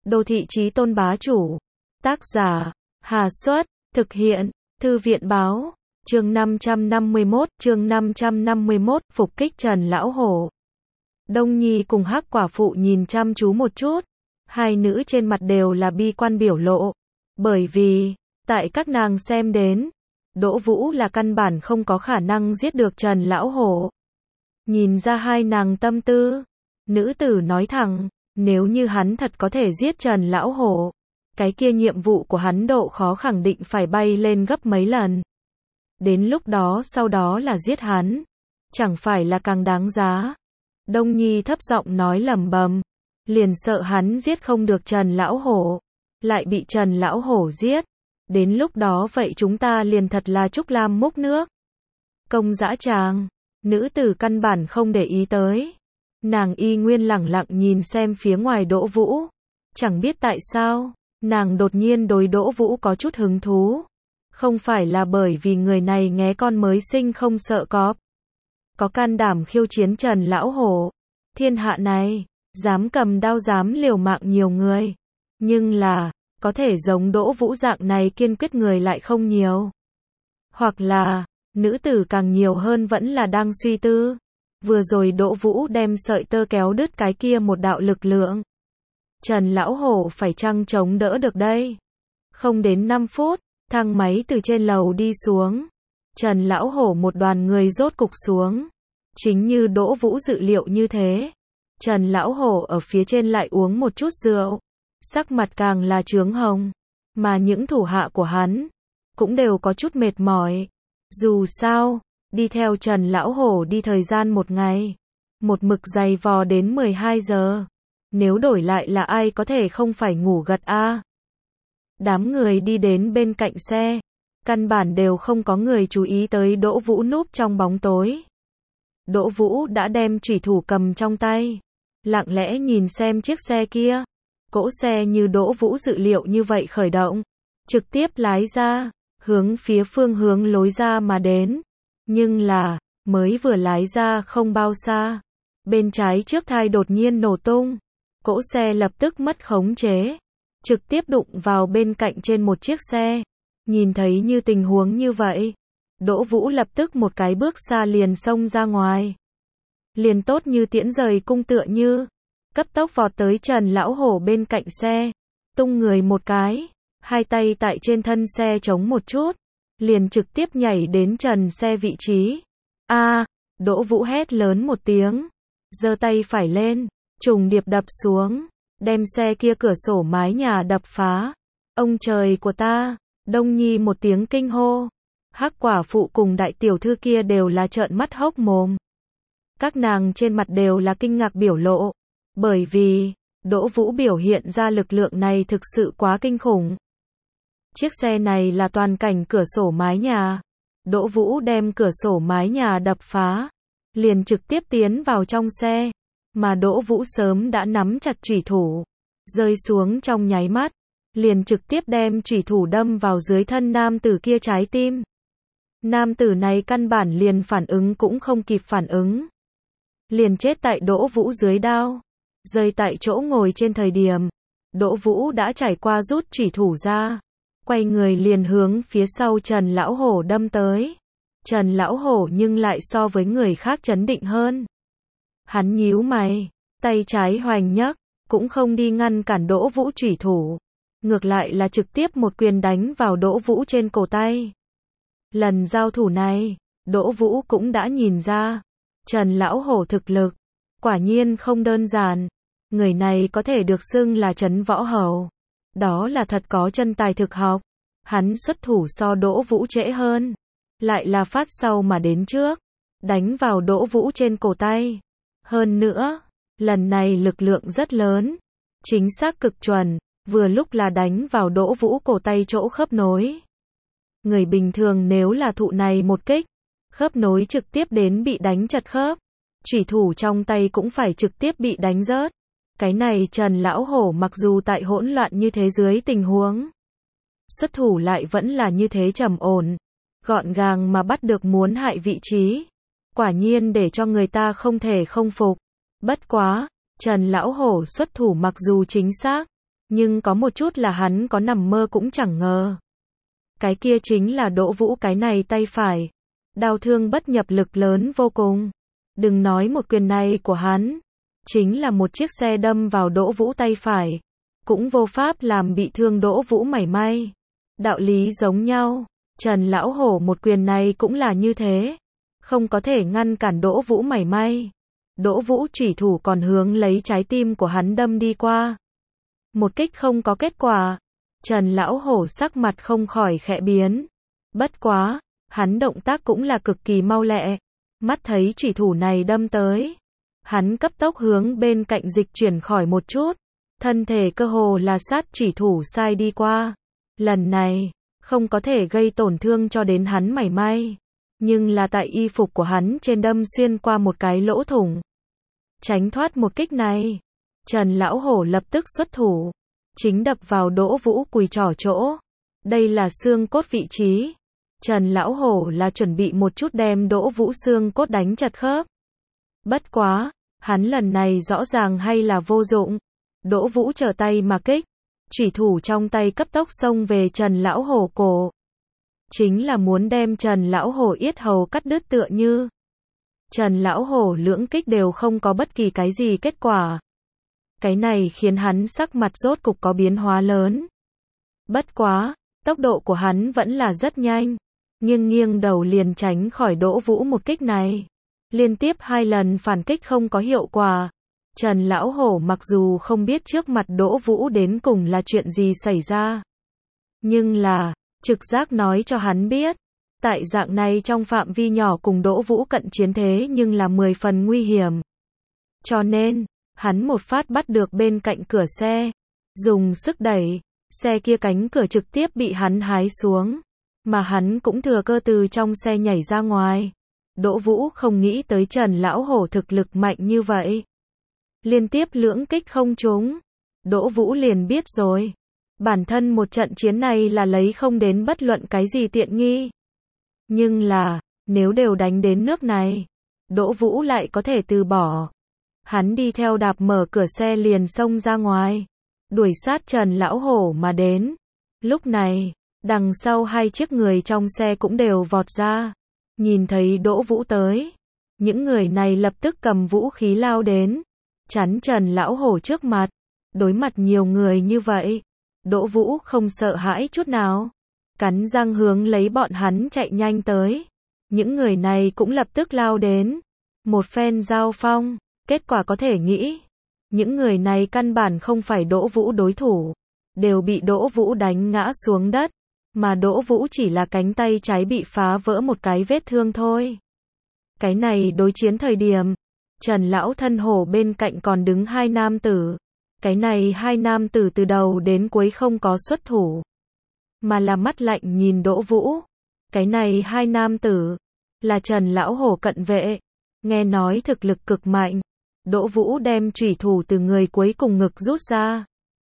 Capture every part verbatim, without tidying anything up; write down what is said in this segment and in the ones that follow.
Đô thị chí tôn bá chủ. Tác giả, Hà Xuất, thực hiện, Thư viện báo, chương năm trăm năm mươi mốt, chương năm trăm năm mươi mốt, phục kích Trần Lão Hổ. Đông Nhi cùng Hắc quả phụ nhìn chăm chú một chút, hai nữ trên mặt đều là bi quan biểu lộ, bởi vì, tại các nàng xem đến, Đỗ Vũ là căn bản không có khả năng giết được Trần Lão Hổ. Nhìn ra hai nàng tâm tư, nữ tử nói thẳng, nếu như hắn thật có thể giết Trần Lão Hổ, cái kia nhiệm vụ của hắn độ khó khẳng định phải bay lên gấp mấy lần. Đến lúc đó sau đó là giết hắn, chẳng phải là càng đáng giá. Đông Nhi thấp giọng nói lẩm bẩm, liền sợ hắn giết không được Trần Lão Hổ, lại bị Trần Lão Hổ giết. Đến lúc đó vậy chúng ta liền thật là Trúc Lam múc nước. Công dã tràng, nữ tử căn bản không để ý tới. Nàng y nguyên lẳng lặng nhìn xem phía ngoài Đỗ Vũ. Chẳng biết tại sao, nàng đột nhiên đối Đỗ Vũ có chút hứng thú. Không phải là bởi vì người này nghé con mới sinh không sợ cọp. Có can đảm khiêu chiến Trần Lão Hổ. Thiên hạ này, dám cầm đao dám liều mạng nhiều người. Nhưng là, có thể giống Đỗ Vũ dạng này kiên quyết người lại không nhiều. Hoặc là, nữ tử càng nhiều hơn vẫn là đang suy tư. Vừa rồi Đỗ Vũ đem sợi tơ kéo đứt cái kia một đạo lực lượng. Trần Lão Hổ phải chăng chống đỡ được đây? Không đến năm phút, thang máy từ trên lầu đi xuống. Trần Lão Hổ một đoàn người rốt cục xuống. Chính như Đỗ Vũ dự liệu như thế. Trần Lão Hổ ở phía trên lại uống một chút rượu. Sắc mặt càng là chướng hồng. Mà những thủ hạ của hắn cũng đều có chút mệt mỏi. Dù sao, đi theo Trần Lão Hổ đi thời gian một ngày. Một mực dày vò đến mười hai giờ. Nếu đổi lại là ai có thể không phải ngủ gật a à? Đám người đi đến bên cạnh xe. Căn bản đều không có người chú ý tới Đỗ Vũ núp trong bóng tối. Đỗ Vũ đã đem chủy thủ cầm trong tay. Lặng lẽ nhìn xem chiếc xe kia. Cỗ xe như Đỗ Vũ dự liệu như vậy khởi động. Trực tiếp lái ra, hướng phía phương hướng lối ra mà đến. Nhưng là, mới vừa lái ra không bao xa. Bên trái trước thai đột nhiên nổ tung. Cỗ xe lập tức mất khống chế. Trực tiếp đụng vào bên cạnh trên một chiếc xe. Nhìn thấy như tình huống như vậy. Đỗ Vũ lập tức một cái bước xa liền xông ra ngoài. Liền tốt như tiễn rời cung tựa như. Cấp tốc vọt tới Trần Lão Hổ bên cạnh xe. Tung người một cái. Hai tay tại trên thân xe chống một chút. Liền trực tiếp nhảy đến trần xe vị trí. A, Đỗ Vũ hét lớn một tiếng. Giơ tay phải lên. Trùng điệp đập xuống. Đem xe kia cửa sổ mái nhà đập phá. Ông trời của ta. Đông Nhi một tiếng kinh hô. Hắc quả phụ cùng đại tiểu thư kia đều là trợn mắt hốc mồm. Các nàng trên mặt đều là kinh ngạc biểu lộ. Bởi vì, Đỗ Vũ biểu hiện ra lực lượng này thực sự quá kinh khủng. Chiếc xe này là toàn cảnh cửa sổ mái nhà. Đỗ Vũ đem cửa sổ mái nhà đập phá. Liền trực tiếp tiến vào trong xe. Mà Đỗ Vũ sớm đã nắm chặt chủy thủ. Rơi xuống trong nháy mắt. Liền trực tiếp đem chủy thủ đâm vào dưới thân nam tử kia trái tim. Nam tử này căn bản liền phản ứng cũng không kịp phản ứng. Liền chết tại Đỗ Vũ dưới đao. Rơi tại chỗ ngồi trên thời điểm. Đỗ Vũ đã trải qua rút chủy thủ ra. Quay người liền hướng phía sau Trần Lão Hổ đâm tới. Trần Lão Hổ nhưng lại so với người khác trấn định hơn. Hắn nhíu mày. Tay trái hoành nhấc. Cũng không đi ngăn cản Đỗ Vũ chủy thủ. Ngược lại là trực tiếp một quyền đánh vào Đỗ Vũ trên cổ tay. Lần giao thủ này, Đỗ Vũ cũng đã nhìn ra. Trần Lão Hổ thực lực. Quả nhiên không đơn giản. Người này có thể được xưng là trấn võ hầu. Đó là thật có chân tài thực học. Hắn xuất thủ so Đỗ Vũ trễ hơn. Lại là phát sau mà đến trước. Đánh vào Đỗ Vũ trên cổ tay. Hơn nữa, lần này lực lượng rất lớn. Chính xác cực chuẩn. Vừa lúc là đánh vào Đỗ Vũ cổ tay chỗ khớp nối. Người bình thường nếu là thụ này một kích. Khớp nối trực tiếp đến bị đánh chật khớp. Chủy thủ trong tay cũng phải trực tiếp bị đánh rớt. Cái này Trần Lão Hổ mặc dù tại hỗn loạn như thế dưới tình huống. Xuất thủ lại vẫn là như thế trầm ổn. Gọn gàng mà bắt được muốn hại vị trí. Quả nhiên để cho người ta không thể không phục. Bất quá, Trần Lão Hổ xuất thủ mặc dù chính xác. Nhưng có một chút là hắn có nằm mơ cũng chẳng ngờ. Cái kia chính là Đỗ Vũ cái này tay phải. Đau thương bất nhập lực lớn vô cùng. Đừng nói một quyền này của hắn. Chính là một chiếc xe đâm vào Đỗ Vũ tay phải. Cũng vô pháp làm bị thương Đỗ Vũ mảy may. Đạo lý giống nhau. Trần Lão Hổ một quyền này cũng là như thế. Không có thể ngăn cản Đỗ Vũ mảy may. Đỗ Vũ chủy thủ còn hướng lấy trái tim của hắn đâm đi qua. Một kích không có kết quả. Trần Lão Hổ sắc mặt không khỏi khẽ biến. Bất quá, hắn động tác cũng là cực kỳ mau lẹ. Mắt thấy chủy thủ này đâm tới. Hắn cấp tốc hướng bên cạnh dịch chuyển khỏi một chút. Thân thể cơ hồ là sát chủy thủ sai đi qua. Lần này, không có thể gây tổn thương cho đến hắn mảy may. Nhưng là tại y phục của hắn trên đâm xuyên qua một cái lỗ thủng. Tránh thoát một kích này. Trần Lão Hổ lập tức xuất thủ. Chính đập vào Đỗ Vũ cùi chỏ chỗ. Đây là xương cốt vị trí. Trần Lão Hổ là chuẩn bị một chút đem Đỗ Vũ xương cốt đánh chật khớp. Bất quá, hắn lần này rõ ràng hay là vô dụng. Đỗ Vũ trở tay mà kích. Chủy thủ trong tay cấp tốc xông về Trần Lão Hổ cổ. Chính là muốn đem Trần Lão Hổ yết hầu cắt đứt tựa như. Trần Lão Hổ lưỡng kích đều không có bất kỳ cái gì kết quả. Cái này khiến hắn sắc mặt rốt cục có biến hóa lớn. Bất quá, tốc độ của hắn vẫn là rất nhanh. Nghiêng nghiêng đầu liền tránh khỏi Đỗ Vũ một kích này. Liên tiếp hai lần phản kích không có hiệu quả. Trần Lão Hổ mặc dù không biết trước mặt Đỗ Vũ đến cùng là chuyện gì xảy ra. Nhưng là, trực giác nói cho hắn biết. Tại dạng này trong phạm vi nhỏ cùng Đỗ Vũ cận chiến thế nhưng là mười phần nguy hiểm. Cho nên, hắn một phát bắt được bên cạnh cửa xe. Dùng sức đẩy, xe kia cánh cửa trực tiếp bị hắn hái xuống. Mà hắn cũng thừa cơ từ trong xe nhảy ra ngoài. Đỗ Vũ không nghĩ tới Trần Lão Hổ thực lực mạnh như vậy. Liên tiếp lưỡng kích không trúng. Đỗ Vũ liền biết rồi. Bản thân một trận chiến này là lấy không đến bất luận cái gì tiện nghi. Nhưng là, nếu đều đánh đến nước này, Đỗ Vũ lại có thể từ bỏ. Hắn đi theo đạp mở cửa xe liền xông ra ngoài. Đuổi sát Trần Lão Hổ mà đến. Lúc này, đằng sau hai chiếc người trong xe cũng đều vọt ra. Nhìn thấy Đỗ Vũ tới. Những người này lập tức cầm vũ khí lao đến. Chắn Trần Lão Hổ trước mặt. Đối mặt nhiều người như vậy. Đỗ Vũ không sợ hãi chút nào. Cắn răng hướng lấy bọn hắn chạy nhanh tới. Những người này cũng lập tức lao đến. Một phen giao phong. Kết quả có thể nghĩ. Những người này căn bản không phải Đỗ Vũ đối thủ. Đều bị Đỗ Vũ đánh ngã xuống đất. Mà Đỗ Vũ chỉ là cánh tay trái bị phá vỡ một cái vết thương thôi. Cái này đối chiến thời điểm. Trần Lão Thân Hổ bên cạnh còn đứng hai nam tử. Cái này hai nam tử từ đầu đến cuối không có xuất thủ. Mà là mắt lạnh nhìn Đỗ Vũ. Cái này hai nam tử. Là Trần Lão Hổ cận vệ. Nghe nói thực lực cực mạnh. Đỗ Vũ đem chủy thủ từ người cuối cùng ngực rút ra.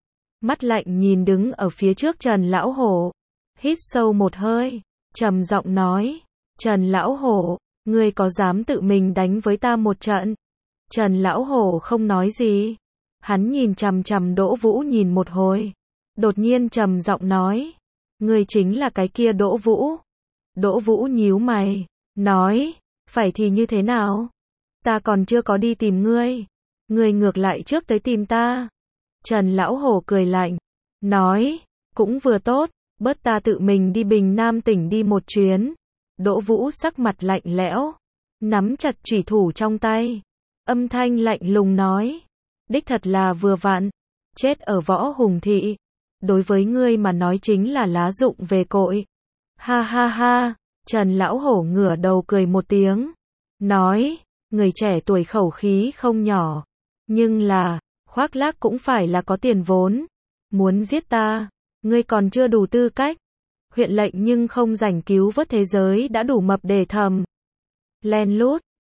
Mắt lạnh nhìn đứng ở phía trước Trần Lão Hổ. Hít sâu một hơi. Trầm giọng nói. Trần Lão Hổ, ngươi có dám tự mình đánh với ta một trận? Trần Lão Hổ không nói gì. Hắn nhìn chằm chằm Đỗ Vũ nhìn một hồi. Đột nhiên trầm giọng nói. Ngươi chính là cái kia Đỗ Vũ. Đỗ Vũ nhíu mày. Nói. Phải thì như thế nào? Ta còn chưa có đi tìm ngươi. Ngươi ngược lại trước tới tìm ta. Trần Lão Hổ cười lạnh. Nói. Cũng vừa tốt. Bớt ta tự mình đi Bình Nam tỉnh đi một chuyến. Đỗ Vũ sắc mặt lạnh lẽo. Nắm chặt chủy thủ trong tay. Âm thanh lạnh lùng nói. Đích thật là vừa vặn. Chết ở Võ Hùng Thị. Đối với ngươi mà nói chính là lá dụng về cội. Ha ha ha. Trần Lão Hổ ngửa đầu cười một tiếng. Nói. Người trẻ tuổi khẩu khí không nhỏ. Nhưng là. Khoác lác cũng phải là có tiền vốn. Muốn giết ta. Ngươi còn chưa đủ tư cách. Huyện lệnh nhưng không rảnh cứu vớt thế giới đã đủ mập để thầm. Len lút.